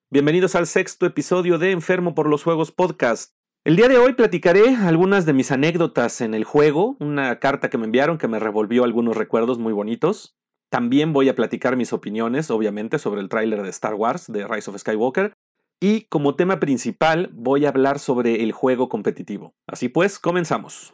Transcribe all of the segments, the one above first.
Bienvenidos al sexto episodio de Enfermo por los Juegos Podcast. El día de hoy platicaré algunas de mis anécdotas en el juego, una carta que me enviaron que me revolvió algunos recuerdos muy bonitos. También voy a platicar mis opiniones, obviamente, sobre el tráiler de Star Wars, de Rise of Skywalker. Y como tema principal voy a hablar sobre el juego competitivo. Así pues, comenzamos.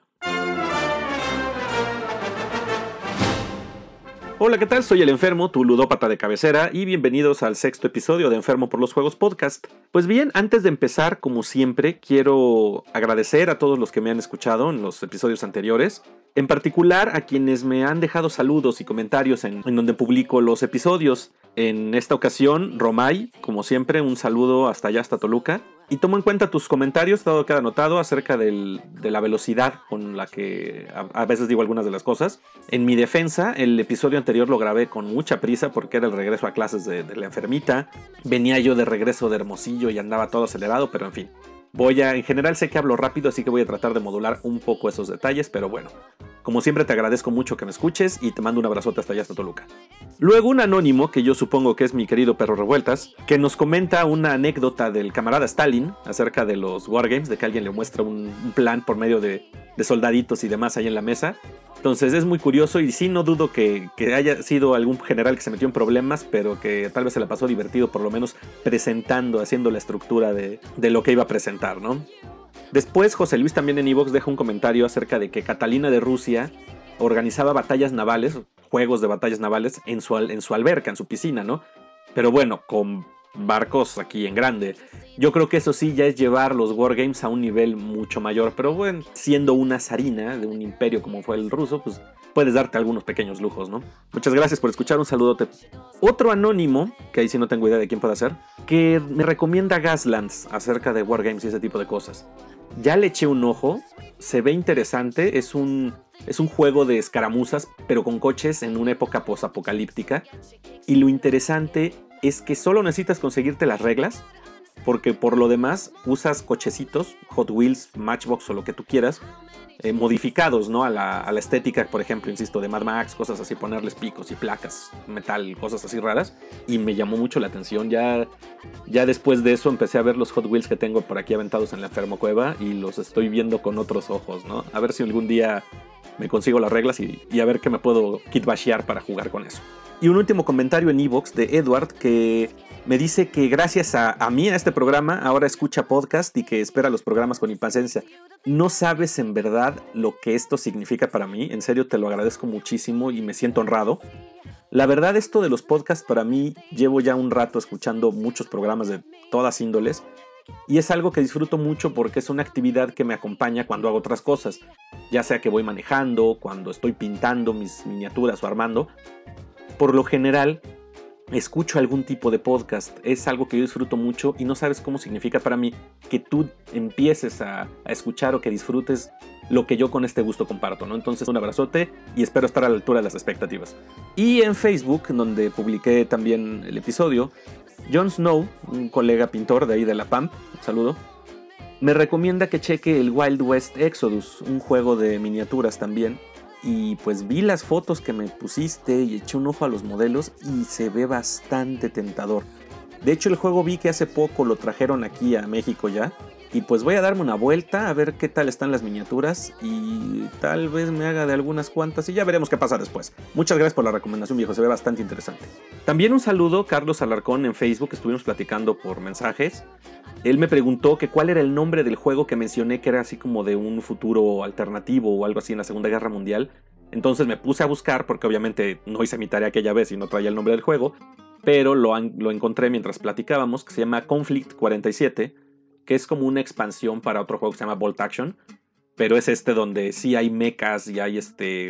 Hola, ¿qué tal? Soy el Enfermo, tu ludópata de cabecera, y bienvenidos al sexto episodio de Enfermo por los Juegos Podcast. Pues bien, antes de empezar, como siempre, quiero agradecer a todos los que me han escuchado en los episodios anteriores, en particular a quienes me han dejado saludos y comentarios en donde publico los episodios. En esta ocasión, Romay, como siempre, un saludo hasta allá, hasta Toluca. Y tomo en cuenta tus comentarios, todo queda anotado acerca de la velocidad con la que a veces digo algunas de las cosas. En mi defensa, el episodio anterior lo grabé con mucha prisa porque era el regreso a clases de la enfermita. Venía yo de regreso de Hermosillo y andaba todo acelerado, pero en fin. En general sé que hablo rápido, así que voy a tratar de modular un poco esos detalles, pero bueno. Como siempre te agradezco mucho que me escuches y te mando un abrazote hasta allá, hasta Toluca. Luego un anónimo, que yo supongo que es mi querido Perro Revueltas, que nos comenta una anécdota del camarada Stalin acerca de los Wargames, de que alguien le muestra un plan por medio de soldaditos y demás ahí en la mesa. Entonces es muy curioso y sí, no dudo que haya sido algún general que se metió en problemas, pero que tal vez se la pasó divertido, por lo menos presentando, haciendo la estructura de lo que iba a presentar, ¿no? Después José Luis también en iVoox deja un comentario acerca de que Catalina de Rusia organizaba batallas navales, juegos de batallas navales en su alberca, en su piscina, ¿no? Pero bueno, con barcos aquí en grande. Yo creo que eso sí ya es llevar los Wargames a un nivel mucho mayor, pero bueno, siendo una zarina de un imperio como fue el ruso, pues puedes darte algunos pequeños lujos, ¿no? Muchas gracias por escuchar, un saludote. Otro anónimo, que ahí sí no tengo idea de quién puede ser, que me recomienda Gaslands acerca de Wargames y ese tipo de cosas. Ya le eché un ojo, se ve interesante, es un juego de escaramuzas, pero con coches en una época posapocalíptica. Y lo interesante es que solo necesitas conseguirte las reglas, porque por lo demás usas cochecitos, Hot Wheels, Matchbox o lo que tú quieras, modificados, ¿no? a la estética, por ejemplo, insisto, de Mad Max, cosas así, ponerles picos y placas, metal, cosas así raras, y me llamó mucho la atención. Ya después de eso empecé a ver los Hot Wheels que tengo por aquí aventados en la Enfermo Cueva y los estoy viendo con otros ojos, ¿no? A ver si algún día me consigo las reglas y a ver qué me puedo kitbashear para jugar con eso. Y un último comentario en iVoox de Edward, que me dice que gracias a mí, a este programa, ahora escucha podcast y que espera los programas con impaciencia. No sabes en verdad lo que esto significa para mí. En serio, te lo agradezco muchísimo y me siento honrado. La verdad, esto de los podcasts para mí, llevo ya un rato escuchando muchos programas de todas índoles. Y es algo que disfruto mucho porque es una actividad que me acompaña cuando hago otras cosas. Ya sea que voy manejando, cuando estoy pintando mis miniaturas o armando. Por lo general, escucho algún tipo de podcast. Es algo que yo disfruto mucho y no sabes cómo significa para mí que tú empieces a escuchar o que disfrutes lo que yo con este gusto comparto, ¿no? Entonces, un abrazote y espero estar a la altura de las expectativas. Y en Facebook, donde publiqué también el episodio, Jon Snow, un colega pintor de ahí de la PAMP, un saludo, me recomienda que cheque el Wild West Exodus, un juego de miniaturas también. Y pues vi las fotos que me pusiste y eché un ojo a los modelos y se ve bastante tentador. De hecho, el juego vi que hace poco lo trajeron aquí a México ya. Y pues voy a darme una vuelta a ver qué tal están las miniaturas y tal vez me haga de algunas cuantas y ya veremos qué pasa después. Muchas gracias por la recomendación, viejo, se ve bastante interesante. También un saludo, Carlos Alarcón en Facebook, estuvimos platicando por mensajes. Él me preguntó que cuál era el nombre del juego que mencioné que era así como de un futuro alternativo o algo así en la Segunda Guerra Mundial. Entonces me puse a buscar porque obviamente no hice mi tarea aquella vez y no traía el nombre del juego, pero lo encontré mientras platicábamos, que se llama Conflict 47, que es como una expansión para otro juego que se llama Bolt Action, pero es donde sí hay mechas y hay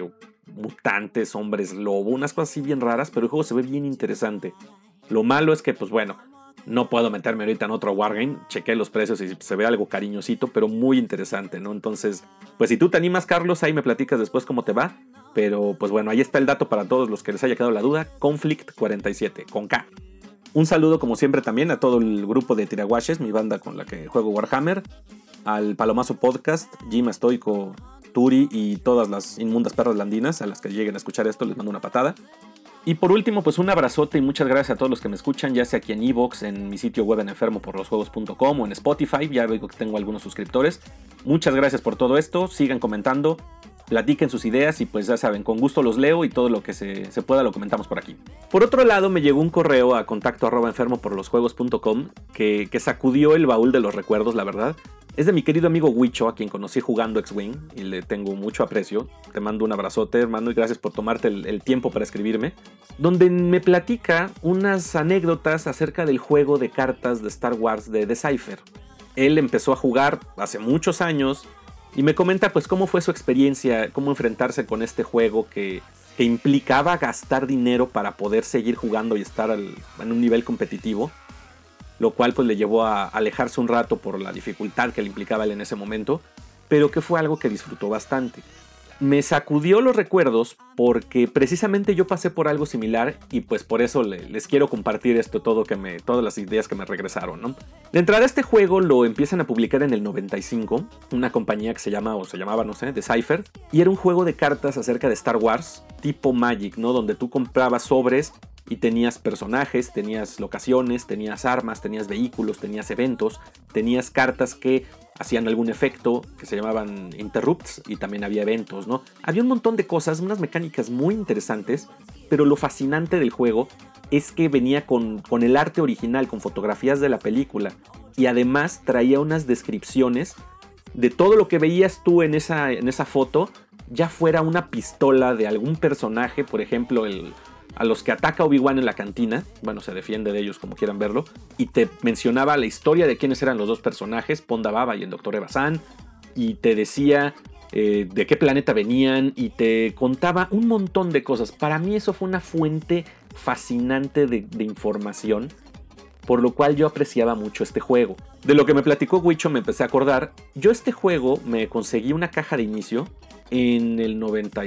mutantes, hombres lobo, unas cosas así bien raras, pero el juego se ve bien interesante. Lo malo es que, pues bueno, no puedo meterme ahorita en otro Wargame, chequé los precios y se ve algo cariñosito, pero muy interesante, ¿no? Entonces, pues si tú te animas, Carlos, ahí me platicas después cómo te va, pero pues bueno, ahí está el dato para todos los que les haya quedado la duda, Conflict 47, con K. Un saludo como siempre también a todo el grupo de Tiraguaches, mi banda con la que juego Warhammer, al Palomazo Podcast, Jim Stoico, Turi y todas las inmundas perras landinas a las que lleguen a escuchar esto les mando una patada. Y por último, pues un abrazote y muchas gracias a todos los que me escuchan, ya sea aquí en iVoox, en mi sitio web en enfermoporlosjuegos.com o en Spotify, ya veo que tengo algunos suscriptores. Muchas gracias por todo esto, sigan comentando, platiquen sus ideas y pues ya saben, con gusto los leo y todo lo que se pueda lo comentamos por aquí. Por otro lado, me llegó un correo a contacto@enfermoporlosjuegos.com que sacudió el baúl de los recuerdos, la verdad. Es de mi querido amigo Huicho, a quien conocí jugando X-Wing y le tengo mucho aprecio. Te mando un abrazote, hermano, y gracias por tomarte el tiempo para escribirme. Donde me platica unas anécdotas acerca del juego de cartas de Star Wars de Decipher. Él empezó a jugar hace muchos años y me comenta pues cómo fue su experiencia, cómo enfrentarse con este juego que implicaba gastar dinero para poder seguir jugando y estar en un nivel competitivo. Lo cual pues le llevó a alejarse un rato por la dificultad que le implicaba él en ese momento, pero que fue algo que disfrutó bastante. Me sacudió los recuerdos porque precisamente yo pasé por algo similar y pues por eso les quiero compartir esto, todas las ideas que me regresaron, ¿no? De entrada, este juego lo empiezan a publicar en el 95, una compañía que se llamaba, no sé, Decipher, y era un juego de cartas acerca de Star Wars, tipo Magic, ¿no? Donde tú comprabas sobres y tenías personajes, tenías locaciones, tenías armas, tenías vehículos, tenías eventos, tenías cartas que hacían algún efecto que se llamaban interrupts y también había eventos, ¿no? Había un montón de cosas, unas mecánicas muy interesantes, pero lo fascinante del juego es que venía con el arte original, con fotografías de la película y además traía unas descripciones de todo lo que veías tú en esa foto, ya fuera una pistola de algún personaje, por ejemplo, a los que ataca Obi-Wan en la cantina, bueno, se defiende de ellos como quieran verlo, y te mencionaba la historia de quiénes eran los dos personajes, Ponda Baba y el Dr. Evazan, y te decía de qué planeta venían, y te contaba un montón de cosas. Para mí eso fue una fuente fascinante de información, por lo cual yo apreciaba mucho este juego. De lo que me platicó Huicho me empecé a acordar. Yo este juego me conseguí una caja de inicio en el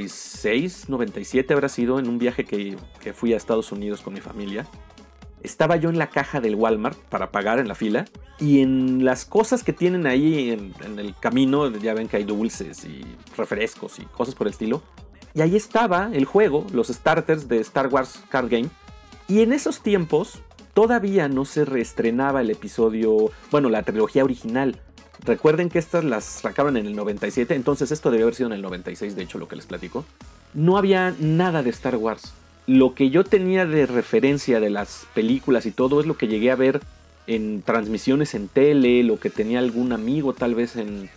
96, 97 habrá sido, en un viaje que fui a Estados Unidos con mi familia. Estaba yo en la caja del Walmart para pagar en la fila, y en las cosas que tienen ahí en el camino, ya ven que hay dulces y refrescos y cosas por el estilo, y ahí estaba el juego, los starters de Star Wars Card Game, y en esos tiempos todavía no se reestrenaba el episodio, bueno, la trilogía original. Recuerden que estas las sacaron en el 97, entonces esto debió haber sido en el 96, de hecho, lo que les platico. No había nada de Star Wars. Lo que yo tenía de referencia de las películas y todo es lo que llegué a ver en transmisiones en tele, lo que tenía algún amigo tal vez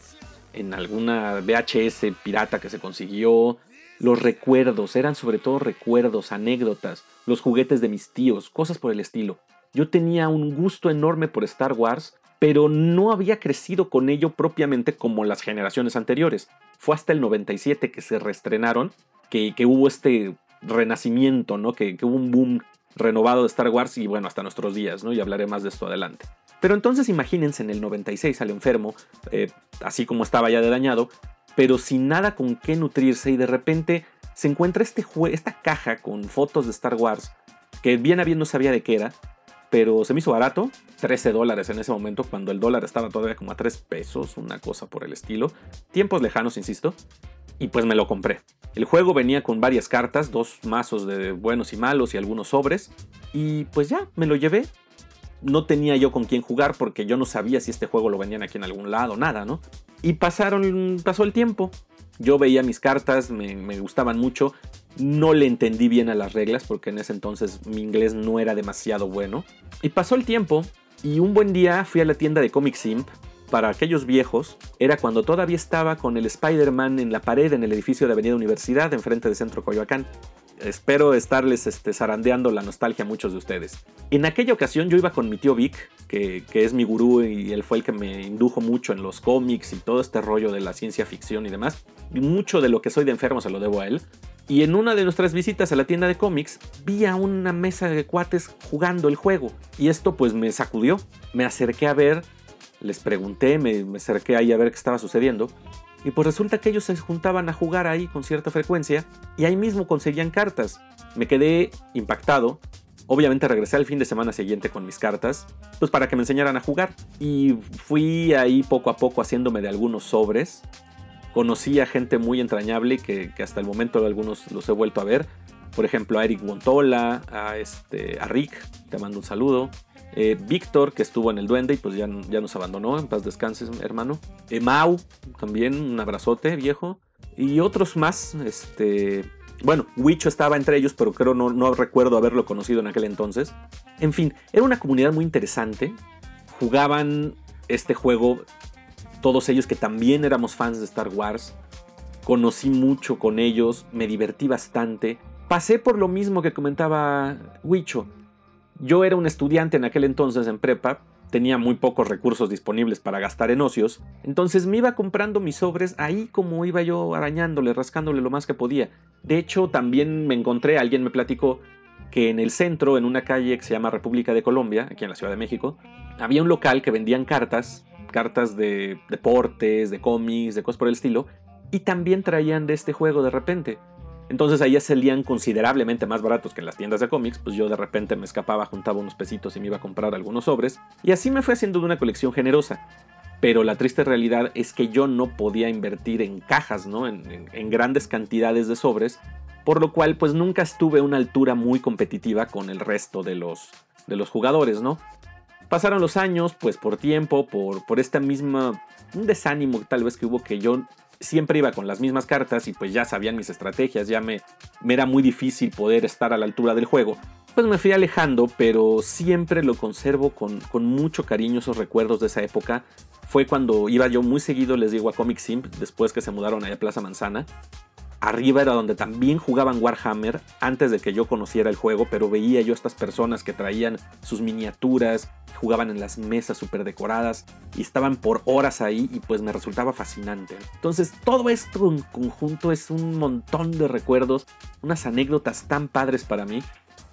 en alguna VHS pirata que se consiguió. Los recuerdos, eran sobre todo recuerdos, anécdotas, los juguetes de mis tíos, cosas por el estilo. Yo tenía un gusto enorme por Star Wars, pero no había crecido con ello propiamente como las generaciones anteriores. Fue hasta el 97 que se reestrenaron, que hubo este renacimiento, ¿no? Que hubo un boom renovado de Star Wars y bueno, hasta nuestros días, ¿no? Y hablaré más de esto adelante. Pero entonces imagínense en el 96 al enfermo, así como estaba ya de dañado, pero sin nada con qué nutrirse, y de repente se encuentra esta caja con fotos de Star Wars, que bien a bien no sabía de qué era, pero se me hizo barato, $13 en ese momento, cuando el dólar estaba todavía como a 3 pesos, una cosa por el estilo. Tiempos lejanos, insisto, y pues me lo compré. El juego venía con varias cartas, 2 mazos de buenos y malos y algunos sobres, y pues ya, me lo llevé. No tenía yo con quién jugar porque yo no sabía si este juego lo vendían aquí en algún lado, nada, ¿no? Y pasó el tiempo. Yo veía mis cartas, me gustaban mucho. No le entendí bien a las reglas porque en ese entonces mi inglés no era demasiado bueno. Y pasó el tiempo y un buen día fui a la tienda de Comic Simp. Para aquellos viejos, era cuando todavía estaba con el Spider-Man en la pared en el edificio de Avenida Universidad, enfrente de Centro Coyoacán. Espero estarles zarandeando la nostalgia a muchos de ustedes. En aquella ocasión yo iba con mi tío Vic, que es mi gurú y él fue el que me indujo mucho en los cómics y todo este rollo de la ciencia ficción y demás. Y mucho de lo que soy de enfermo se lo debo a él. Y en una de nuestras visitas a la tienda de cómics, vi a una mesa de cuates jugando el juego. Y esto pues me sacudió. Me acerqué a ver, les pregunté, me acerqué ahí a ver qué estaba sucediendo. Y pues resulta que ellos se juntaban a jugar ahí con cierta frecuencia y ahí mismo conseguían cartas. Me quedé impactado. Obviamente regresé al fin de semana siguiente con mis cartas, pues para que me enseñaran a jugar. Y fui ahí poco a poco haciéndome de algunos sobres. Conocí a gente muy entrañable que hasta el momento algunos los he vuelto a ver. Por ejemplo, a Eric Montola, a Rick, te mando un saludo. Víctor, que estuvo en el Duende y pues ya nos abandonó, en paz descanses, hermano. Mau, también un abrazote, viejo. Y otros más, bueno, Wicho estaba entre ellos, pero creo no recuerdo haberlo conocido en aquel entonces. En fin, era una comunidad muy interesante. Jugaban este juego todos ellos que también éramos fans de Star Wars. Conocí mucho con ellos, me divertí bastante. Pasé por lo mismo que comentaba Wicho. Yo era un estudiante en aquel entonces en prepa, tenía muy pocos recursos disponibles para gastar en ocios, entonces me iba comprando mis sobres ahí como iba yo arañándole, rascándole lo más que podía. De hecho, también me encontré, alguien me platicó que en el centro, en una calle que se llama República de Colombia, aquí en la Ciudad de México, había un local que vendían cartas de deportes, de cómics, de cosas por el estilo, y también traían de este juego de repente. Entonces ahí salían considerablemente más baratos que en las tiendas de cómics, pues yo de repente me escapaba, juntaba unos pesitos y me iba a comprar algunos sobres, y así me fue haciendo de una colección generosa. Pero la triste realidad es que yo no podía invertir en cajas, ¿no? En grandes cantidades de sobres, por lo cual pues nunca estuve a una altura muy competitiva con el resto de los jugadores, ¿no? Pasaron los años, pues por tiempo, por esta misma, un desánimo tal vez que hubo, que yo siempre iba con las mismas cartas y pues ya sabían mis estrategias, ya me era muy difícil poder estar a la altura del juego. Pues me fui alejando, pero siempre lo conservo con mucho cariño esos recuerdos de esa época. Fue cuando iba yo muy seguido, les digo, a Comic Simp, después que se mudaron allá a Plaza Manzana. Arriba era donde también jugaban Warhammer antes de que yo conociera el juego, pero veía yo a estas personas que traían sus miniaturas, jugaban en las mesas súper decoradas y estaban por horas ahí y pues me resultaba fascinante. Entonces todo esto en conjunto es un montón de recuerdos, unas anécdotas tan padres para mí.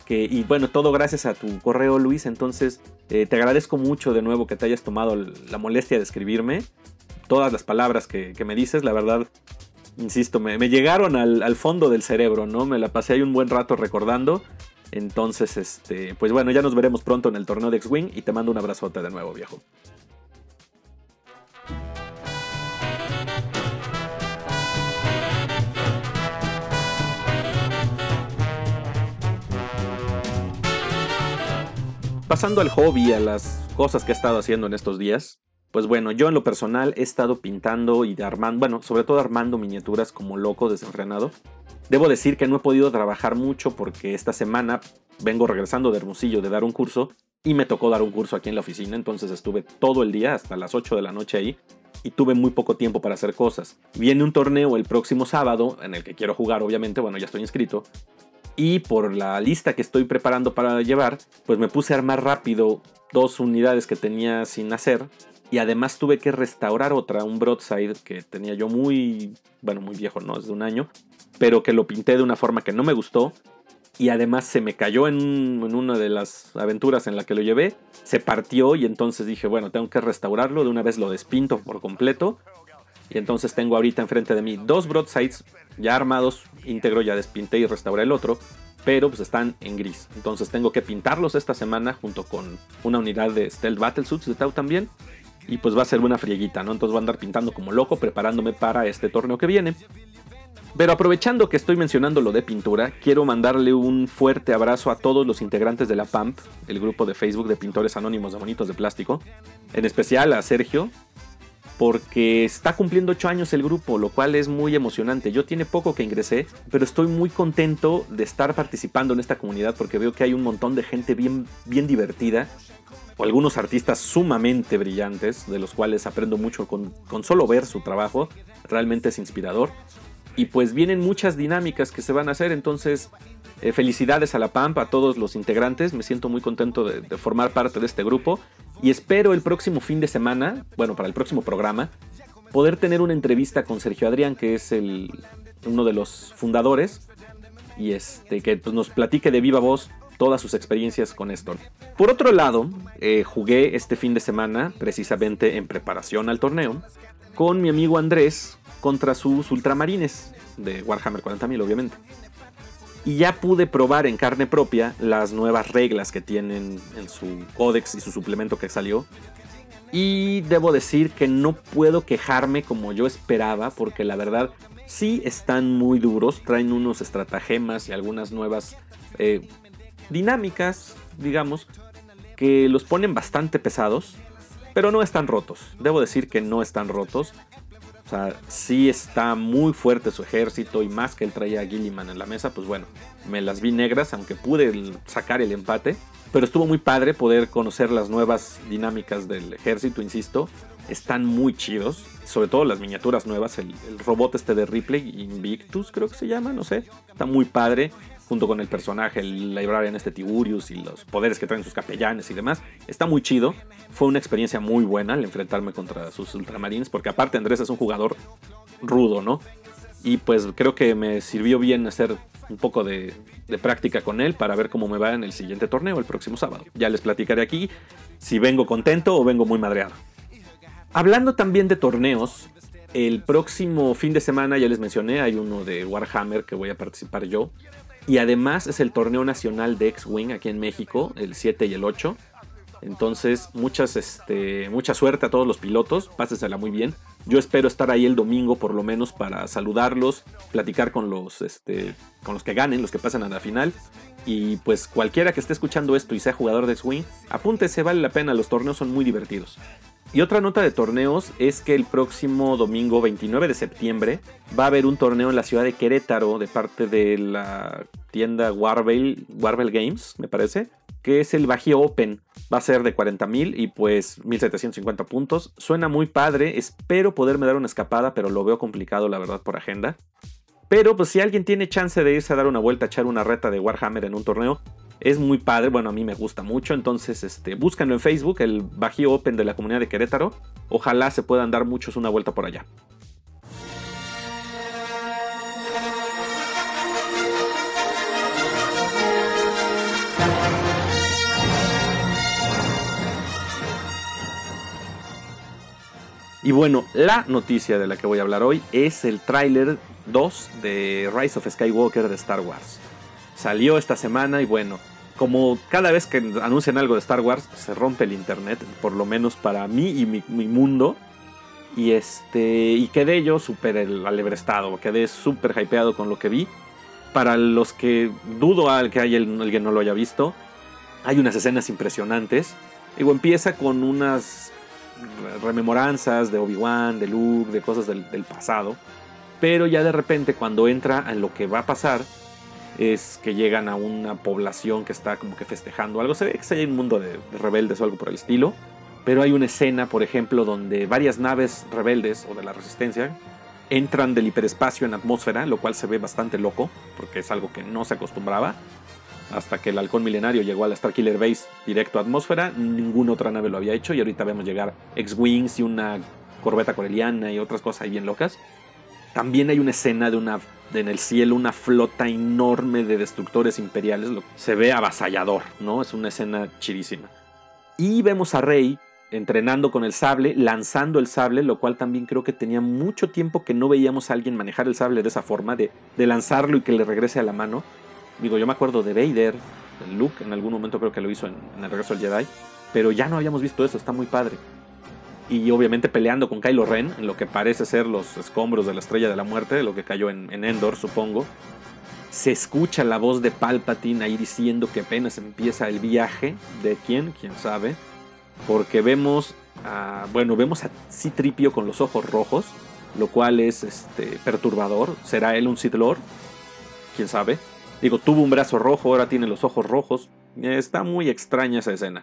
Y bueno, todo gracias a tu correo, Luis. Entonces te agradezco mucho de nuevo que te hayas tomado la molestia de escribirme. Todas las palabras que me dices, la verdad, insisto, me llegaron al fondo del cerebro, ¿no? Me la pasé ahí un buen rato recordando. Entonces, pues bueno, ya nos veremos pronto en el torneo de X-Wing y te mando un abrazote de nuevo, viejo. Pasando al hobby, a las cosas que he estado haciendo en estos días, pues bueno, yo en lo personal he estado pintando y armando, bueno, sobre todo armando miniaturas como loco, desenfrenado. Debo decir que no he podido trabajar mucho porque esta semana vengo regresando de Hermosillo de dar un curso y me tocó dar un curso aquí en la oficina, entonces estuve todo el día hasta las 8 de la noche ahí y tuve muy poco tiempo para hacer cosas. Viene un torneo el próximo sábado en el que quiero jugar, obviamente, bueno, ya estoy inscrito. Y por la lista que estoy preparando para llevar, pues me puse a armar rápido 2 unidades que tenía sin hacer. Y además tuve que restaurar otra, un broadside que tenía yo muy viejo, no es de un año, pero que lo pinté de una forma que no me gustó. Y además se me cayó en una de las aventuras en la que lo llevé, se partió y entonces dije, bueno, tengo que restaurarlo, de una vez lo despinto por completo. Y entonces tengo ahorita enfrente de mí 2 broadsides ya armados, íntegro, ya despinté y restauré el otro, pero pues están en gris. Entonces tengo que pintarlos esta semana junto con una unidad de Stealth Battlesuits de Tau también. Y pues va a ser una frieguita, ¿no? Entonces voy a andar pintando como loco, preparándome para este torneo que viene. Pero aprovechando que estoy mencionando lo de pintura, quiero mandarle un fuerte abrazo a todos los integrantes de la PAMP, el grupo de Facebook de Pintores Anónimos de Monitos de Plástico. En especial a Sergio, porque está cumpliendo 8 años el grupo, lo cual es muy emocionante. Yo tiene poco que ingresé, pero estoy muy contento de estar participando en esta comunidad porque veo que hay un montón de gente bien divertida, o algunos artistas sumamente brillantes, de los cuales aprendo mucho con solo ver su trabajo. Realmente es inspirador. Y pues vienen muchas dinámicas que se van a hacer, entonces felicidades a la PAMP, a todos los integrantes. Me siento muy contento de formar parte de este grupo. Y espero el próximo fin de semana, bueno, para el próximo programa, poder tener una entrevista con Sergio Adrián, que es uno de los fundadores, y que pues, nos platique de viva voz todas sus experiencias con esto. Por otro lado, jugué este fin de semana, precisamente en preparación al torneo, con mi amigo Andrés contra sus ultramarines de Warhammer 40.000, obviamente. Y ya pude probar en carne propia las nuevas reglas que tienen en su códex y su suplemento que salió. Y debo decir que no puedo quejarme como yo esperaba, porque la verdad sí están muy duros, traen unos estratagemas y algunas nuevas dinámicas, digamos, que los ponen bastante pesados, pero no están rotos. Debo decir que no están rotos. O sea, sí está muy fuerte su ejército, y más que él traía a Guilliman en la mesa, pues bueno, me las vi negras, aunque pude sacar el empate. Pero estuvo muy padre poder conocer las nuevas dinámicas del ejército, insisto. Están muy chidos, sobre todo las miniaturas nuevas, el robot este de Ripley, Invictus creo que se llama, no sé. Está muy padre, junto con el personaje, el librarian este Tiburius y los poderes que traen sus capellanes y demás. Está muy chido, fue una experiencia muy buena al enfrentarme contra sus ultramarines, porque aparte Andrés es un jugador rudo, ¿no? Y pues creo que me sirvió bien hacer un poco de práctica con él para ver cómo me va en el siguiente torneo el próximo sábado. Ya les platicaré aquí si vengo contento o vengo muy madreado. Hablando también de torneos, el próximo fin de semana, ya les mencioné, hay uno de Warhammer que voy a participar yo. Y además es el torneo nacional de X-Wing aquí en México, el 7 y el 8. Entonces, mucha suerte a todos los pilotos, pásensela muy bien. Yo espero estar ahí el domingo por lo menos para saludarlos, platicar con los que ganen, los que pasen a la final. Y pues cualquiera que esté escuchando esto y sea jugador de X-Wing, apúntese, vale la pena, los torneos son muy divertidos. Y otra nota de torneos es que el próximo domingo 29 de septiembre va a haber un torneo en la ciudad de Querétaro de parte de la tienda Warbel Games, me parece, que es el Bajío Open. Va a ser de 40,000 y pues 1,750 puntos. Suena muy padre, espero poderme dar una escapada, pero lo veo complicado la verdad por agenda. Pero pues si alguien tiene chance de irse a dar una vuelta, a echar una reta de Warhammer en un torneo, es muy padre, bueno, a mí me gusta mucho. Entonces búscanlo en Facebook, el Bajío Open de la comunidad de Querétaro. Ojalá se puedan dar muchos una vuelta por allá. Y bueno, la noticia de la que voy a hablar hoy es el tráiler 2 de Rise of Skywalker de Star Wars. Salió esta semana y bueno, como cada vez que anuncian algo de Star Wars se rompe el internet, por lo menos para mí y mi mundo. Y quedé yo súper alebrestado, quedé súper hypeado con lo que vi. Para los que dudo al que alguien no lo haya visto, hay unas escenas impresionantes. Digo, empieza con unas rememoranzas de Obi-Wan, de Luke, de cosas del pasado. Pero ya de repente cuando entra en lo que va a pasar, es que llegan a una población que está como que festejando algo. Se ve que hay un mundo de rebeldes o algo por el estilo. Pero hay una escena, por ejemplo, donde varias naves rebeldes o de la resistencia entran del hiperespacio en atmósfera, lo cual se ve bastante loco, porque es algo que no se acostumbraba. Hasta que el halcón milenario llegó a la Starkiller Base directo a atmósfera, ninguna otra nave lo había hecho, y ahorita vemos llegar X-Wings y una corbeta coreliana y otras cosas ahí bien locas. También hay una escena en el cielo, una flota enorme de destructores imperiales. Se ve avasallador, ¿no? Es una escena chidísima. Y vemos a Rey entrenando con el sable, lanzando el sable, lo cual también creo que tenía mucho tiempo que no veíamos a alguien manejar el sable de esa forma, de lanzarlo y que le regrese a la mano. Digo, yo me acuerdo de Vader, de Luke, en algún momento creo que lo hizo en el regreso al Jedi, pero ya no habíamos visto eso, está muy padre. Y obviamente peleando con Kylo Ren, en lo que parece ser los escombros de la Estrella de la Muerte, lo que cayó en Endor, supongo. Se escucha la voz de Palpatine ahí diciendo que apenas empieza el viaje. ¿De quién? ¿Quién sabe? Porque vemos a C-3PO con los ojos rojos, lo cual es perturbador. ¿Será él un Sith Lord? ¿Quién sabe? Digo, tuvo un brazo rojo, ahora tiene los ojos rojos. Está muy extraña esa escena.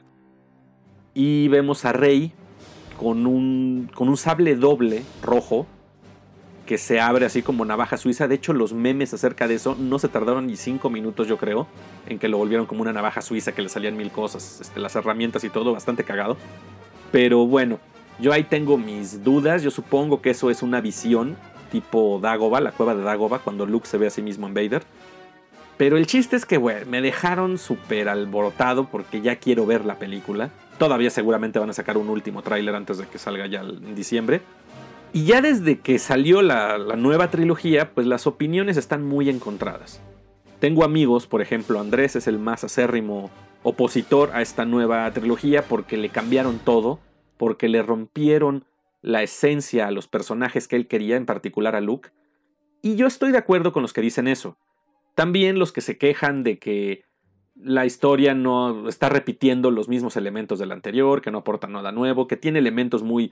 Y vemos a Rey con un sable doble rojo que se abre así como navaja suiza. De hecho, los memes acerca de eso no se tardaron ni 5 minutos, yo creo, en que lo volvieron como una navaja suiza que le salían mil cosas, las herramientas y todo, bastante cagado. Pero bueno, yo ahí tengo mis dudas. Yo supongo que eso es una visión tipo Dagobah, la cueva de Dagobah, cuando Luke se ve a sí mismo en Vader. Pero el chiste es que, bueno, me dejaron súper alborotado porque ya quiero ver la película. Todavía seguramente van a sacar un último tráiler antes de que salga ya en diciembre. Y ya desde que salió la nueva trilogía, pues las opiniones están muy encontradas. Tengo amigos, por ejemplo, Andrés es el más acérrimo opositor a esta nueva trilogía porque le cambiaron todo. porque le rompieron la esencia a los personajes que él quería, en particular a Luke. Y yo estoy de acuerdo con los que dicen eso. También los que se quejan de que la historia no está repitiendo los mismos elementos del anterior, que no aporta nada nuevo, que tiene elementos muy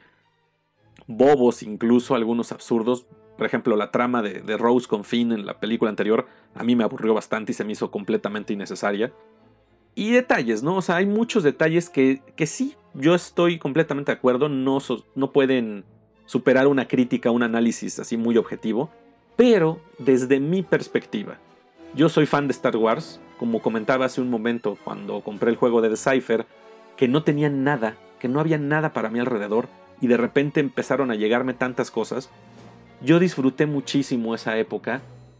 bobos, incluso algunos absurdos. Por ejemplo, la trama de Rose con Finn en la película anterior a mí me aburrió bastante y se me hizo completamente innecesaria. Y detalles, ¿no? O sea, hay muchos detalles que sí, yo estoy completamente de acuerdo, no pueden superar una crítica, un análisis así muy objetivo. Pero desde mi perspectiva, yo soy fan de Star Wars, como comentaba hace un momento cuando compré el juego de Decipher, que no tenía nada, que no había nada para mí alrededor, y de repente empezaron a llegarme tantas cosas. Yo disfruté muchísimo esa época,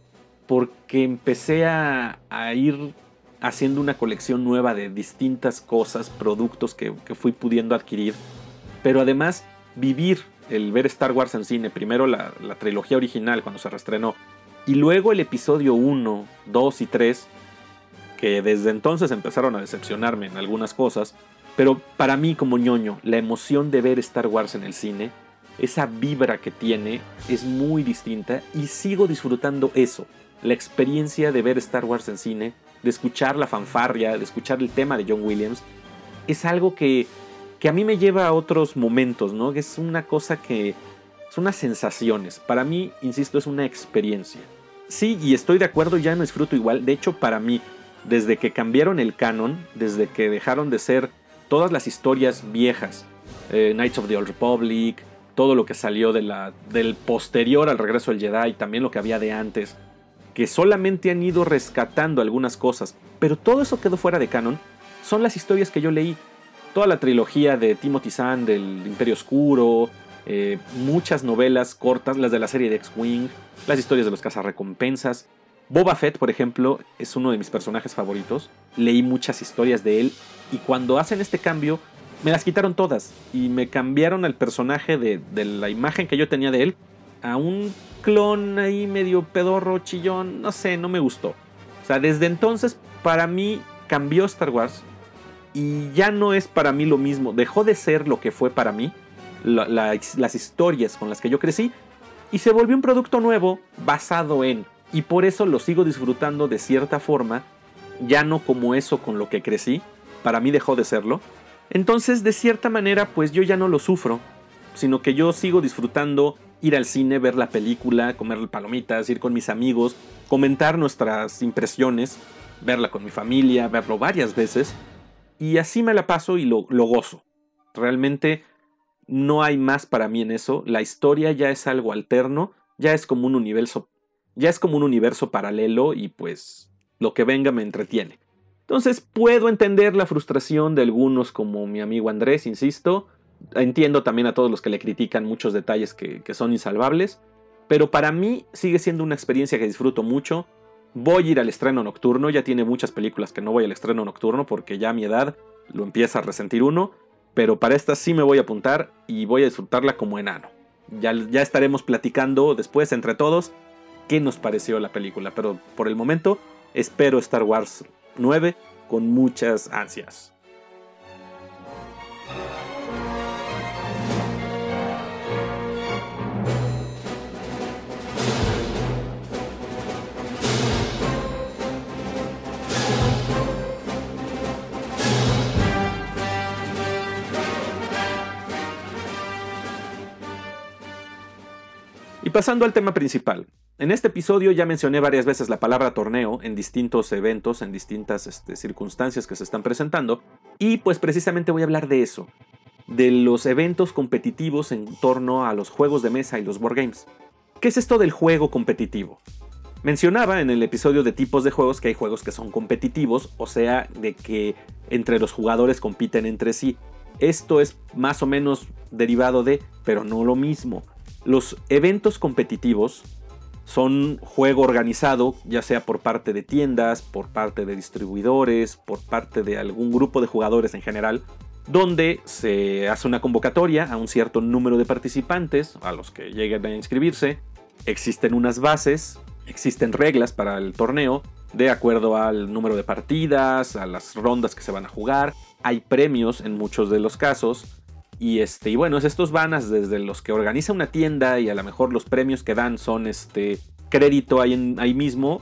porque empecé a ir haciendo una colección nueva de distintas cosas, productos que fui pudiendo adquirir, pero además vivir el ver Star Wars en cine, primero la trilogía original cuando se reestrenó, y luego el episodio 1, 2 y 3, que desde entonces empezaron a decepcionarme en algunas cosas, pero para mí como ñoño, la emoción de ver Star Wars en el cine, esa vibra que tiene es muy distinta y sigo disfrutando eso, la experiencia de ver Star Wars en cine, de escuchar la fanfarria, de escuchar el tema de John Williams, es algo que a mí me lleva a otros momentos, ¿no? Es una cosa que son unas sensaciones. Para mí, insisto, es una experiencia. Sí, y estoy de acuerdo, ya no disfruto igual. De hecho, para mí, desde que cambiaron el canon, desde que dejaron de ser todas las historias viejas, Knights of the Old Republic, todo lo que salió del posterior al regreso del Jedi, también lo que había de antes, que solamente han ido rescatando algunas cosas, pero todo eso quedó fuera de canon, son las historias que yo leí. Toda la trilogía de Timothy Zahn del Imperio Oscuro, muchas novelas cortas, las de la serie de X-Wing, las historias de los cazarrecompensas. Boba Fett, por ejemplo, es uno de mis personajes favoritos. Leí muchas historias de él y cuando hacen este cambio, me las quitaron todas y me cambiaron al personaje de la imagen que yo tenía de él a un clon ahí medio pedorro, chillón, no sé, no me gustó. O sea, desde entonces para mí cambió Star Wars y ya no es para mí lo mismo. Dejó de ser lo que fue para mí, las historias con las que yo crecí, y se volvió un producto nuevo basado en, y por eso lo sigo disfrutando de cierta forma, ya no como eso con lo que crecí, para mí dejó de serlo. Entonces, de cierta manera, pues yo ya no lo sufro, sino que yo sigo disfrutando ir al cine, ver la película, comer palomitas, ir con mis amigos, comentar nuestras impresiones, verla con mi familia, verlo varias veces, y así me la paso y lo gozo. Realmente no hay más para mí en eso. La historia ya es algo alterno, ya es como un universo paralelo y pues lo que venga me entretiene. Entonces puedo entender la frustración de algunos como mi amigo Andrés, insisto. Entiendo también a todos los que le critican muchos detalles que son insalvables, pero para mí sigue siendo una experiencia que disfruto mucho. Voy a ir al estreno nocturno, ya tiene muchas películas que no voy al estreno nocturno porque ya a mi edad lo empieza a resentir uno, pero para esta sí me voy a apuntar y voy a disfrutarla como enano. Ya estaremos platicando después entre todos qué nos pareció la película, pero por el momento espero Star Wars 9 con muchas ansias. Y pasando al tema principal. En este episodio ya mencioné varias veces la palabra torneo en distintos eventos, en distintas circunstancias que se están presentando. Y pues precisamente voy a hablar de eso. De los eventos competitivos en torno a los juegos de mesa y los board games. ¿Qué es esto del juego competitivo? Mencionaba en el episodio de tipos de juegos que hay juegos que son competitivos, o sea, de que entre los jugadores compiten entre sí. Esto es más o menos derivado de, pero no lo mismo. Los eventos competitivos son juego organizado, ya sea por parte de tiendas, por parte de distribuidores, por parte de algún grupo de jugadores en general, donde se hace una convocatoria a un cierto número de participantes, a los que lleguen a inscribirse. Existen unas bases, existen reglas para el torneo, de acuerdo al número de partidas, a las rondas que se van a jugar. Hay premios en muchos de los casos. Y bueno, estos van desde los que organiza una tienda y a lo mejor los premios que dan son crédito ahí mismo,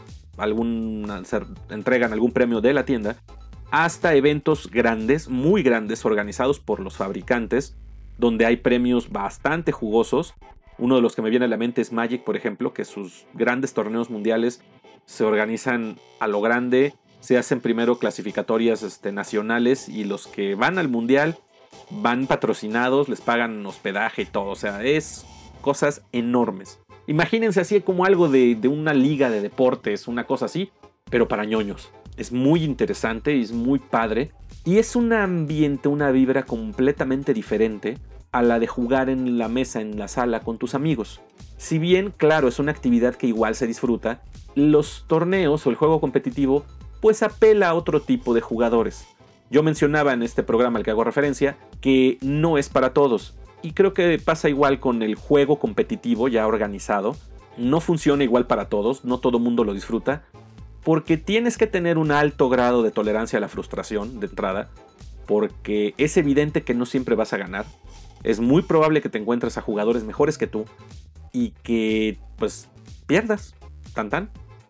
entregan algún premio de la tienda, hasta eventos grandes, muy grandes, organizados por los fabricantes, donde hay premios bastante jugosos. Uno de los que me viene a la mente es Magic, por ejemplo, que sus grandes torneos mundiales se organizan a lo grande, se hacen primero clasificatorias nacionales y los que van al mundial van patrocinados, les pagan hospedaje y todo, o sea, es cosas enormes. Imagínense así como algo de una liga de deportes, una cosa así, pero para ñoños. Es muy interesante y es muy padre. Y es un ambiente, una vibra completamente diferente a la de jugar en la mesa, en la sala con tus amigos. Si bien, claro, es una actividad que igual se disfruta, los torneos o el juego competitivo pues apela a otro tipo de jugadores. Yo mencionaba en este programa al que hago referencia que no es para todos. Y creo que pasa igual con el juego competitivo ya organizado. No funciona igual para todos, no todo mundo lo disfruta, porque tienes que tener un alto grado de tolerancia a la frustración de entrada, porque es evidente que no siempre vas a ganar. Es muy probable que te encuentres a jugadores mejores que tú y que pues pierdas, tan.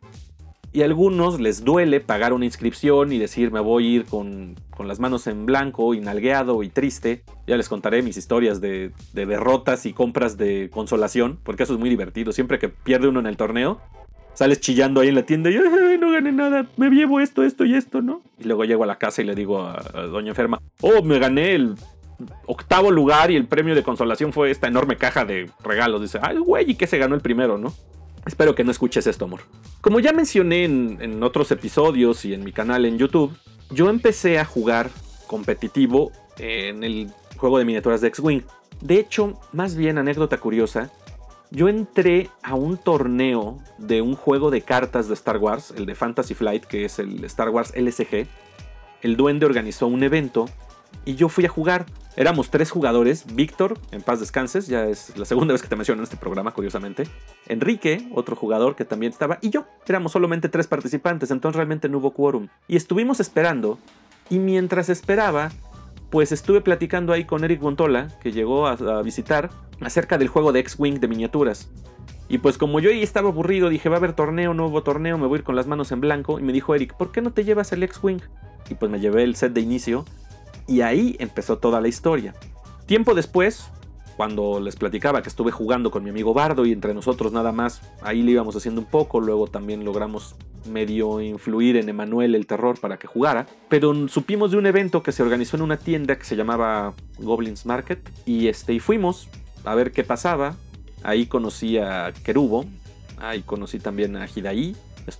Y a algunos les duele pagar una inscripción y decir me voy a ir con las manos en blanco, nalgueado y triste. Ya les contaré mis historias de derrotas y compras de consolación, porque eso es muy divertido. Siempre que pierde uno en el torneo, sales chillando ahí en la tienda y no gané nada, me llevo esto y esto, ¿no? Y luego llego a la casa y le digo a doña enferma, me gané el 8º lugar y el premio de consolación fue esta enorme caja de regalos. Dice, ay güey, ¿y qué se ganó el primero, no? Espero que no escuches esto, amor. Como ya mencioné en otros episodios y en mi canal en YouTube, yo empecé a jugar competitivo en el juego de miniaturas de X-Wing. De hecho, más bien anécdota curiosa, yo entré a un torneo de un juego de cartas de Star Wars, el de Fantasy Flight, que es el Star Wars LCG. El Duende organizó un evento y yo fui a jugar. Éramos 3 jugadores, Víctor, en paz descanses, ya es la segunda vez que te menciono en este programa, curiosamente. Enrique, otro jugador que también estaba, y yo. Éramos solamente 3 participantes, entonces realmente no hubo quórum. Y estuvimos esperando, y mientras esperaba, pues estuve platicando ahí con Eric Montola, que llegó a visitar, acerca del juego de X-Wing de miniaturas. Y pues como yo ahí estaba aburrido, dije, va a haber torneo, no hubo torneo, me voy a ir con las manos en blanco. Y me dijo Eric, ¿por qué no te llevas el X-Wing? Y pues me llevé el set de inicio. Y ahí empezó toda la historia. Tiempo después, cuando les platicaba que estuve jugando con mi amigo Bardo y entre nosotros nada más, ahí le íbamos haciendo un poco, luego también logramos medio influir en Emanuel el Terror para que jugara, pero supimos de un evento que se organizó en una tienda que se llamaba Goblins Market y fuimos a ver qué pasaba. Ahí conocí a Kerubo, ahí conocí también a Hidaí,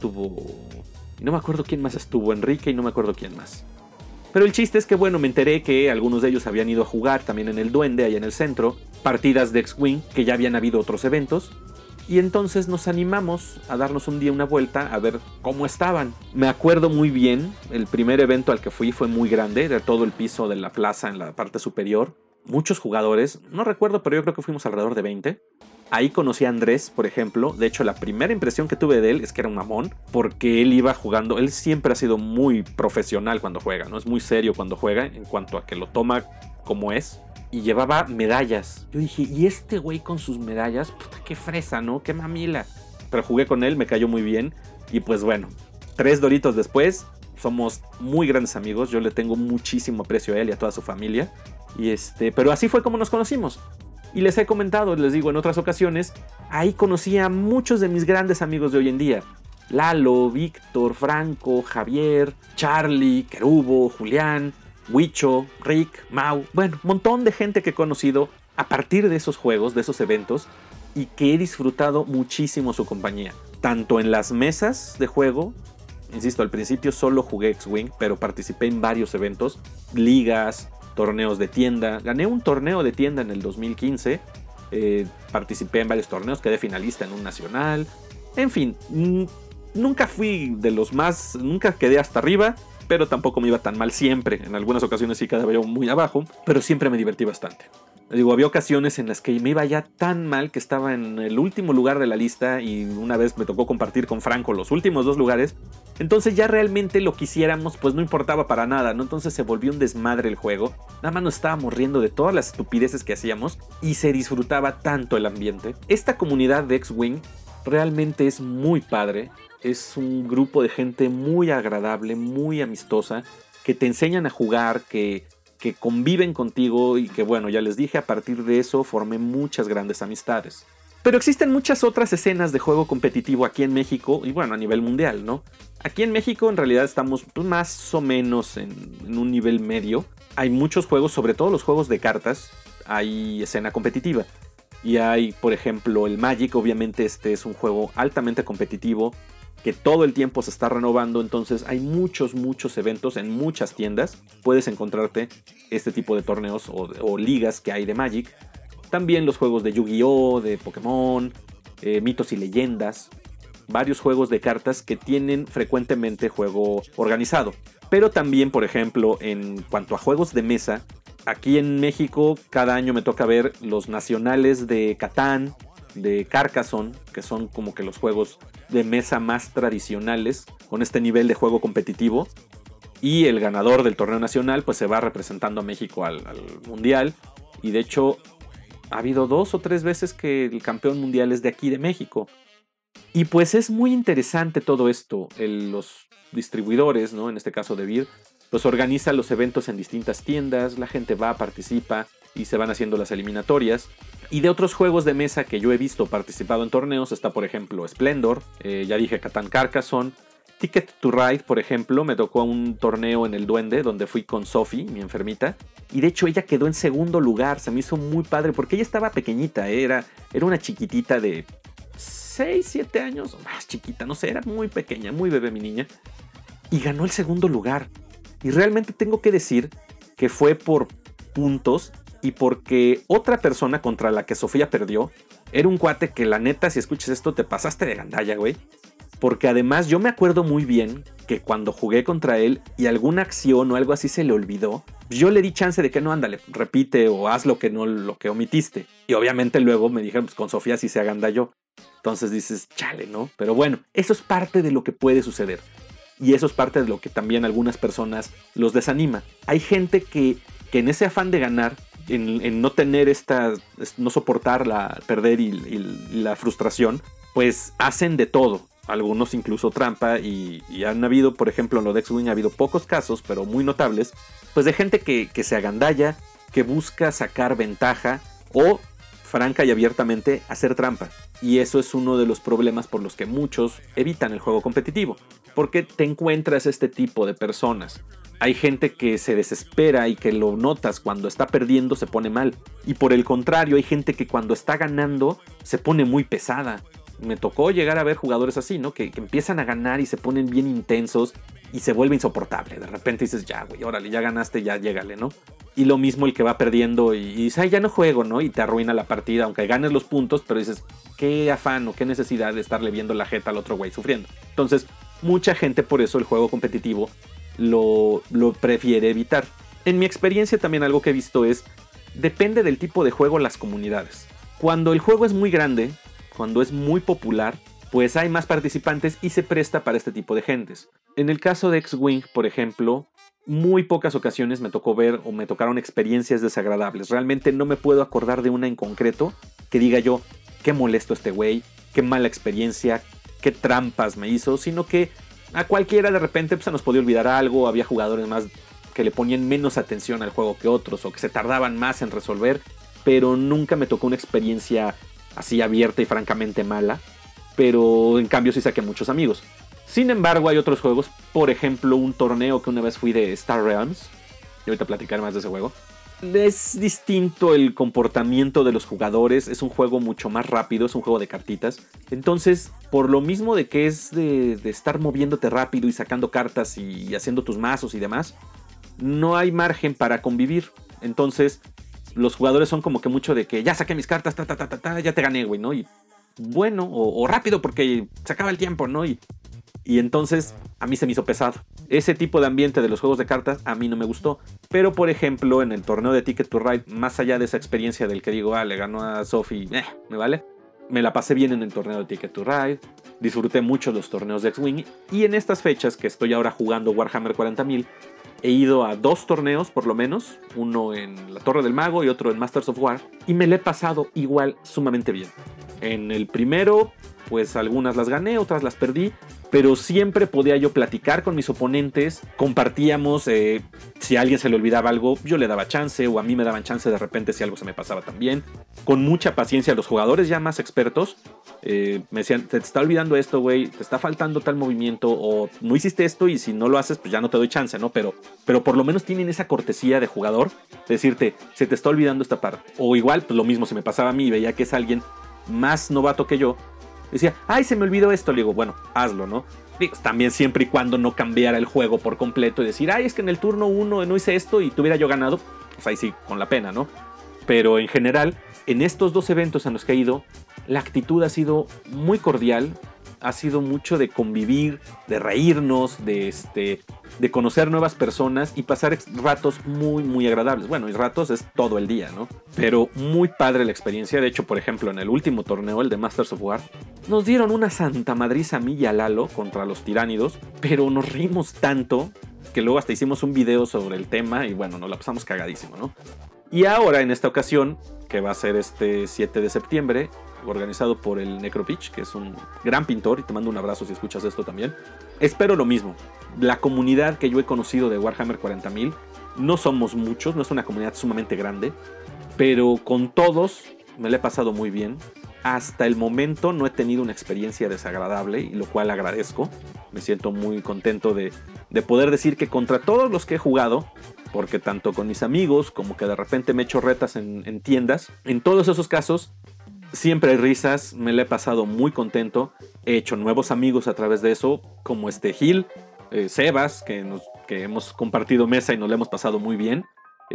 y no me acuerdo quién más estuvo, Enrique y no me acuerdo quién más. Pero el chiste es que, bueno, me enteré que algunos de ellos habían ido a jugar también en el Duende, allá en el centro, partidas de X-Wing, que ya habían habido otros eventos. Y entonces nos animamos a darnos un día una vuelta a ver cómo estaban. Me acuerdo muy bien, el primer evento al que fui fue muy grande, de todo el piso de la plaza en la parte superior. Muchos jugadores, no recuerdo, pero yo creo que fuimos alrededor de 20. Ahí conocí a Andrés, por ejemplo. De hecho, la primera impresión que tuve de él es que era un mamón, porque él iba jugando. Él siempre ha sido muy profesional cuando juega, ¿no? Es muy serio cuando juega, en cuanto a que lo toma como es. Y llevaba medallas. Yo dije, ¿y este güey con sus medallas? Puta, qué fresa, ¿no? Qué mamila. Pero jugué con él, me cayó muy bien. Y pues bueno, 3 doritos después, somos muy grandes amigos. Yo le tengo muchísimo aprecio a él y a toda su familia. Pero así fue como nos conocimos. Y les he comentado, les digo en otras ocasiones, ahí conocí a muchos de mis grandes amigos de hoy en día. Lalo, Víctor, Franco, Javier, Charlie, Kerubo, Julián, Huicho, Rick, Mau. Bueno, un montón de gente que he conocido a partir de esos juegos, de esos eventos, y que he disfrutado muchísimo su compañía. Tanto en las mesas de juego, insisto, al principio solo jugué X-Wing, pero participé en varios eventos, ligas, torneos de tienda. Gané un torneo de tienda en el 2015. Participé en varios torneos, quedé finalista en un nacional. En fin, nunca fui de los más, nunca quedé hasta arriba, pero tampoco me iba tan mal siempre. En algunas ocasiones sí quedaba yo muy abajo, pero siempre me divertí bastante. Digo, había ocasiones en las que me iba ya tan mal que estaba en el último lugar de la lista y una vez me tocó compartir con Franco los últimos 2 lugares. Entonces ya realmente lo que hiciéramos pues no importaba para nada, ¿no? Entonces se volvió un desmadre el juego. Nada más nos estábamos riendo de todas las estupideces que hacíamos y se disfrutaba tanto el ambiente. Esta comunidad de X-Wing realmente es muy padre. Es un grupo de gente muy agradable, muy amistosa, que te enseñan a jugar, que conviven contigo y que, bueno, ya les dije, a partir de eso formé muchas grandes amistades. Pero existen muchas otras escenas de juego competitivo aquí en México y, bueno, a nivel mundial, ¿no? Aquí en México en realidad estamos pues, más o menos en un nivel medio. Hay muchos juegos, sobre todo los juegos de cartas, hay escena competitiva. Y hay, por ejemplo, el Magic, obviamente este es un juego altamente competitivo, que todo el tiempo se está renovando, entonces hay muchos eventos en muchas tiendas. Puedes encontrarte este tipo de torneos o ligas que hay de Magic. También los juegos de Yu-Gi-Oh!, de Pokémon, mitos y leyendas. Varios juegos de cartas que tienen frecuentemente juego organizado. Pero también, por ejemplo, en cuanto a juegos de mesa, aquí en México cada año me toca ver los nacionales de Catán, de Carcassonne, que son como que los juegos de mesa más tradicionales con este nivel de juego competitivo, y el ganador del torneo nacional pues se va representando a México al mundial, y de hecho ha habido 2 o 3 veces que el campeón mundial es de aquí de México. Y pues es muy interesante todo esto. Los distribuidores, ¿no? En este caso de Beer, pues organiza los eventos en distintas tiendas, la gente va, participa y se van haciendo las eliminatorias. Y de otros juegos de mesa que yo he visto participado en torneos está, por ejemplo, Splendor, ya dije Catán Carcassonne, Ticket to Ride, por ejemplo, me tocó un torneo en el Duende donde fui con Sophie, mi enfermita, y de hecho ella quedó en segundo lugar. Se me hizo muy padre porque ella estaba pequeñita, era una chiquitita de 6, 7 años, más chiquita, no sé, era muy pequeña, muy bebé mi niña, y ganó el segundo lugar. Y realmente tengo que decir que fue por puntos y porque otra persona contra la que Sofía perdió era un cuate que, la neta, si escuchas esto, te pasaste de gandalla, güey. Porque además yo me acuerdo muy bien que cuando jugué contra él y alguna acción o algo así se le olvidó, yo le di chance de que no, ándale, repite o haz lo que omitiste. Y obviamente luego me dijeron, pues con Sofía sí se agandalló. Entonces dices, chale, ¿no? Pero bueno, eso es parte de lo que puede suceder. Y eso es parte de lo que también algunas personas los desanima. Hay gente que en ese afán de ganar, en no tener no soportar perder y la frustración, pues hacen de todo. Algunos incluso trampa y han habido, por ejemplo, en lo de X-Wing ha habido pocos casos, pero muy notables, pues de gente que se agandalla, que busca sacar ventaja o, franca y abiertamente, hacer trampa. Y eso es uno de los problemas por los que muchos evitan el juego competitivo, porque te encuentras este tipo de personas. Hay gente que se desespera y que lo notas cuando está perdiendo se pone mal. Y por el contrario, hay gente que cuando está ganando se pone muy pesada. Me tocó llegar a ver jugadores así, ¿no? Que empiezan a ganar y se ponen bien intensos y se vuelve insoportable. De repente dices, ya, güey, órale, ya ganaste, ya llégale, ¿no? Y lo mismo el que va perdiendo y dice, ay, ya no juego, ¿no? Y te arruina la partida, aunque ganes los puntos, pero dices, qué afán o qué necesidad de estarle viendo la jeta al otro güey sufriendo. Entonces, mucha gente por eso el juego competitivo lo prefiere evitar. En mi experiencia también algo que he visto es, depende del tipo de juego las comunidades. Cuando el juego es muy grande, cuando es muy popular, pues hay más participantes y se presta para este tipo de gentes. En el caso de X-Wing, por ejemplo, muy pocas ocasiones me tocó ver o me tocaron experiencias desagradables. Realmente no me puedo acordar de una en concreto que diga yo, qué molesto este güey, qué mala experiencia, qué trampas me hizo, sino que a cualquiera de repente pues, se nos podía olvidar algo, había jugadores más que le ponían menos atención al juego que otros o que se tardaban más en resolver, pero nunca me tocó una experiencia así abierta y francamente mala, pero en cambio sí saqué muchos amigos. Sin embargo, hay otros juegos, por ejemplo, un torneo que una vez fui de Star Realms, y ahorita platicaré más de ese juego. Es distinto el comportamiento de los jugadores, es un juego mucho más rápido, es un juego de cartitas. Entonces, por lo mismo de que es de estar moviéndote rápido y sacando cartas y haciendo tus mazos y demás, no hay margen para convivir. Entonces, los jugadores son como que mucho de que ya saqué mis cartas, ya te gané, güey, ¿no? Y bueno, o rápido porque se acaba el tiempo, ¿no? Y Y entonces a mí se me hizo pesado. Ese tipo de ambiente de los juegos de cartas a mí no me gustó. Pero por ejemplo en el torneo de Ticket to Ride, más allá de esa experiencia del que digo, le ganó a Sophie, me vale. Me la pasé bien en el torneo de Ticket to Ride. Disfruté mucho los torneos de X-Wing. Y en estas fechas que estoy ahora jugando Warhammer 40.000, he ido a 2 torneos por lo menos. Uno en la Torre del Mago y otro en Masters of War. Y me la he pasado igual sumamente bien. En el primero, pues algunas las gané, otras las perdí. Pero siempre podía yo platicar con mis oponentes, compartíamos, si a alguien se le olvidaba algo, yo le daba chance, o a mí me daban chance de repente si algo se me pasaba también. Con mucha paciencia, los jugadores ya más expertos me decían, te está olvidando esto, güey, te está faltando tal movimiento, o no hiciste esto y si no lo haces, pues ya no te doy chance, ¿no? Pero por lo menos tienen esa cortesía de jugador, de decirte, se te está olvidando esta parte. O igual, pues lo mismo, si me pasaba a mí y veía que es alguien más novato que yo, decía, ay, se me olvidó esto. Le digo, bueno, hazlo, ¿no? Digo, también siempre y cuando no cambiara el juego por completo y decir, ay, es que en el turno 1 no hice esto y tuviera yo ganado, pues ahí sí, con la pena, ¿no? Pero en general, en estos 2 eventos en los que he ido, la actitud ha sido muy cordial, ha sido mucho de convivir, de reírnos, de conocer nuevas personas y pasar ratos muy, muy agradables. Bueno, y ratos es todo el día, ¿no? Pero muy padre la experiencia. De hecho, por ejemplo, en el último torneo, el de Masters of War, nos dieron una santa madriza a mí y a Lalo contra los tiránidos, pero nos reímos tanto que luego hasta hicimos un video sobre el tema y bueno, nos la pasamos cagadísimo, ¿no? Y ahora, en esta ocasión, que va a ser este 7 de septiembre, organizado por el Necropitch, que es un gran pintor, y te mando un abrazo si escuchas esto también. Espero lo mismo. La comunidad que yo he conocido de Warhammer 40.000, no somos muchos, no es una comunidad sumamente grande, pero con todos me la he pasado muy bien. Hasta el momento no he tenido una experiencia desagradable, y lo cual agradezco. Me siento muy contento de poder decir que contra todos los que he jugado, porque tanto con mis amigos como que de repente me echo retas en tiendas, en todos esos casos siempre hay risas, me la he pasado muy contento, he hecho nuevos amigos a través de eso, como Gil, Sebas, que hemos compartido mesa y nos la hemos pasado muy bien.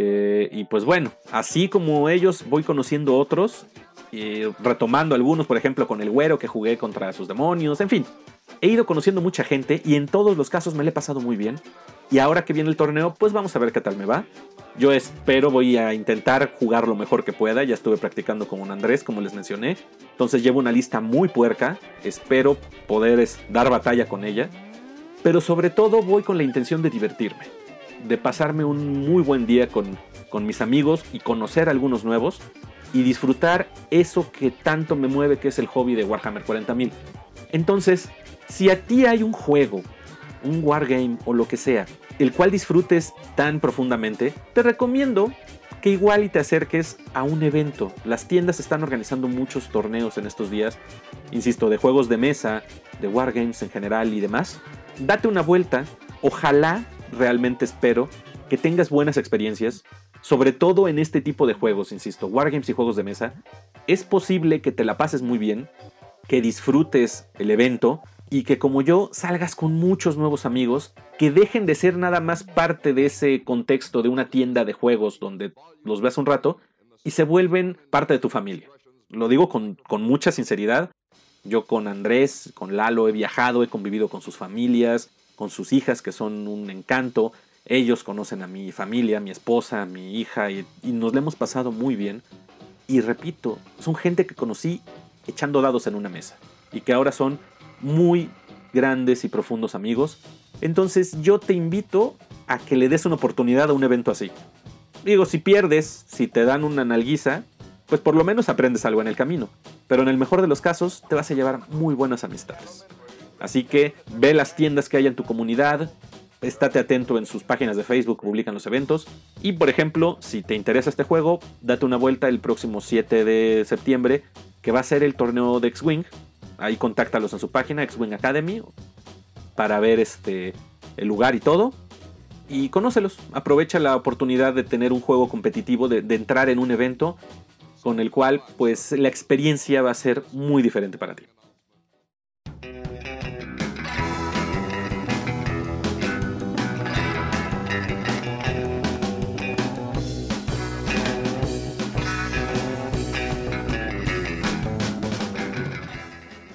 Y pues bueno, así como ellos voy conociendo otros, retomando algunos, por ejemplo con el güero que jugué contra sus demonios, en fin. He ido conociendo mucha gente y en todos los casos me la he pasado muy bien. Y ahora que viene el torneo, pues vamos a ver qué tal me va. Yo voy a intentar jugar lo mejor que pueda. Ya estuve practicando con un Andrés, como les mencioné. Entonces llevo una lista muy puerca. Espero poder dar batalla con ella. Pero sobre todo voy con la intención de divertirme. De pasarme un muy buen día con mis amigos y conocer a algunos nuevos. Y disfrutar eso que tanto me mueve, que es el hobby de Warhammer 40.000. Entonces, si a ti hay un juego, un wargame o lo que sea, el cual disfrutes tan profundamente, te recomiendo que igual y te acerques a un evento. Las tiendas están organizando muchos torneos en estos días, insisto, de juegos de mesa, de wargames en general y demás. Date una vuelta, ojalá, realmente espero, que tengas buenas experiencias, sobre todo en este tipo de juegos, insisto, wargames y juegos de mesa. Es posible que te la pases muy bien, que disfrutes el evento, y que como yo salgas con muchos nuevos amigos que dejen de ser nada más parte de ese contexto de una tienda de juegos donde los veas un rato y se vuelven parte de tu familia. Lo digo con mucha sinceridad. Yo con Andrés, con Lalo he viajado, he convivido con sus familias, con sus hijas que son un encanto. Ellos conocen a mi familia, a mi esposa, a mi hija y nos la hemos pasado muy bien. Y repito, son gente que conocí echando dados en una mesa y que ahora son muy grandes y profundos amigos. Entonces yo te invito a que le des una oportunidad a un evento así. Digo, si pierdes, si te dan una nalguiza, pues por lo menos aprendes algo en el camino. Pero en el mejor de los casos te vas a llevar muy buenas amistades. Así que ve las tiendas que hay en tu comunidad, estate atento en sus páginas de Facebook, publican los eventos. Y por ejemplo, si te interesa este juego, date una vuelta el próximo 7 de septiembre, que va a ser el torneo de X-Wing. Ahí contáctalos en su página, X-Wing Academy, para ver el lugar y todo. Y conócelos. Aprovecha la oportunidad de tener un juego competitivo, de entrar en un evento con el cual pues la experiencia va a ser muy diferente para ti.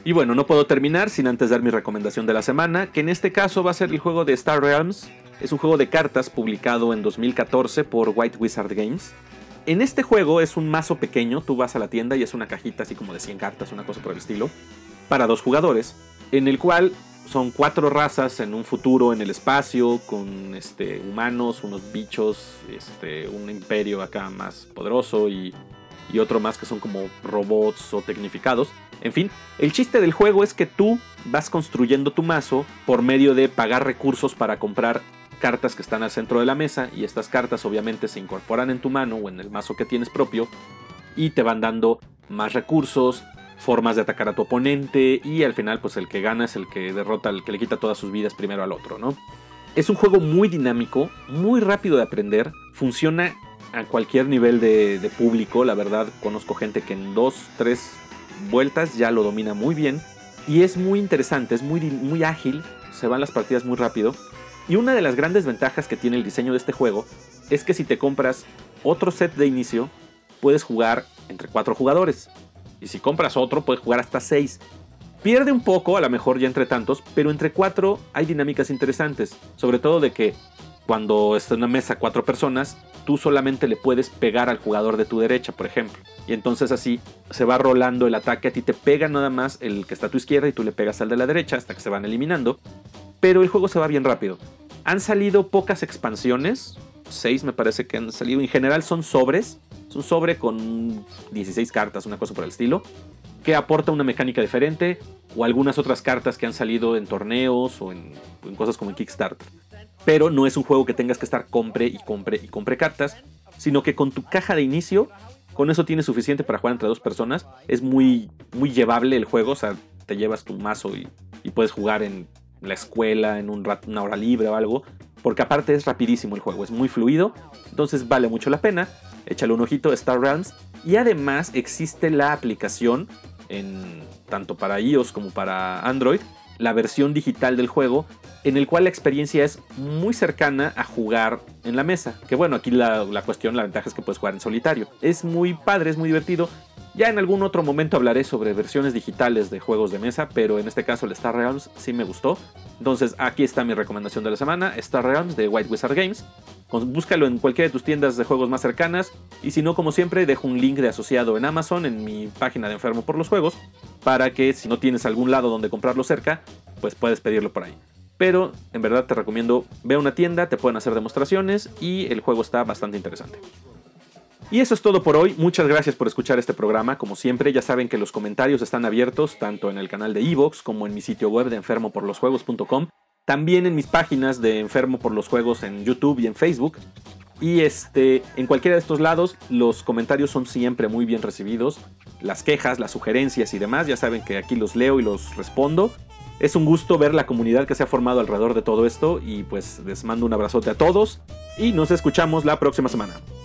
Y bueno, no puedo terminar sin antes dar mi recomendación de la semana, que en este caso va a ser el juego de Star Realms. Es un juego de cartas publicado en 2014 por White Wizard Games. En este juego es un mazo pequeño, tú vas a la tienda y es una cajita así como de 100 cartas, una cosa por el estilo, para 2 jugadores, en el cual son 4 razas en un futuro en el espacio, con humanos, unos bichos, un imperio acá más poderoso y otro más que son como robots o tecnificados. En fin, el chiste del juego es que tú vas construyendo tu mazo por medio de pagar recursos para comprar cartas que están al centro de la mesa, y estas cartas obviamente se incorporan en tu mano o en el mazo que tienes propio y te van dando más recursos, formas de atacar a tu oponente, y al final pues el que gana es el que derrota, el que le quita todas sus vidas primero al otro, ¿no? Es un juego muy dinámico, muy rápido de aprender, funciona a cualquier nivel de público. La verdad, conozco gente que en 2-3 vueltas ya lo domina muy bien, y es muy interesante, es muy ágil, se van las partidas muy rápido. Y una de las grandes ventajas que tiene el diseño de este juego es que si te compras otro set de inicio, puedes jugar entre 4 jugadores. Y si compras otro, puedes jugar hasta 6. Pierde un poco, a lo mejor ya entre tantos, pero entre 4 hay dinámicas interesantes. Sobre todo de que cuando está en una mesa 4 personas, tú solamente le puedes pegar al jugador de tu derecha, por ejemplo. Y entonces así se va rolando el ataque. A ti te pega nada más el que está a tu izquierda y tú le pegas al de la derecha hasta que se van eliminando. Pero el juego se va bien rápido. Han salido pocas expansiones, 6 me parece que han salido. En general son sobres. Es un sobre con 16 cartas, una cosa por el estilo, que aporta una mecánica diferente, o algunas otras cartas que han salido en torneos o en cosas como en Kickstarter. Pero no es un juego que tengas que estar compre y compre cartas, sino que con tu caja de inicio, con eso tienes suficiente para jugar entre 2 personas. Es muy llevable el juego, o sea, te llevas tu mazo y puedes jugar en la escuela, en una hora libre o algo, porque aparte es rapidísimo el juego, es muy fluido, entonces vale mucho la pena. Échale un ojito a Star Realms. Y además existe la aplicación, tanto para iOS como para Android, la versión digital del juego, en el cual la experiencia es muy cercana a jugar en la mesa. Que bueno, aquí la ventaja es que puedes jugar en solitario. Es muy padre, es muy divertido. Ya en algún otro momento hablaré sobre versiones digitales de juegos de mesa, pero en este caso el Star Realms sí me gustó. Entonces aquí está mi recomendación de la semana, Star Realms de White Wizard Games. Búscalo en cualquiera de tus tiendas de juegos más cercanas, y si no, como siempre, dejo un link de asociado en Amazon en mi página de Enfermo por los Juegos, para que si no tienes algún lado donde comprarlo cerca, pues puedes pedirlo por ahí. Pero en verdad te recomiendo, ve a una tienda, te pueden hacer demostraciones y el juego está bastante interesante. Y eso es todo por hoy. Muchas gracias por escuchar este programa. Como siempre, ya saben que los comentarios están abiertos tanto en el canal de iVoox como en mi sitio web de enfermoporlosjuegos.com. También en mis páginas de Enfermo por los Juegos en YouTube y en Facebook. Y en cualquiera de estos lados, los comentarios son siempre muy bien recibidos. Las quejas, las sugerencias y demás, ya saben que aquí los leo y los respondo. Es un gusto ver la comunidad que se ha formado alrededor de todo esto. Y pues les mando un abrazote a todos. Y nos escuchamos la próxima semana.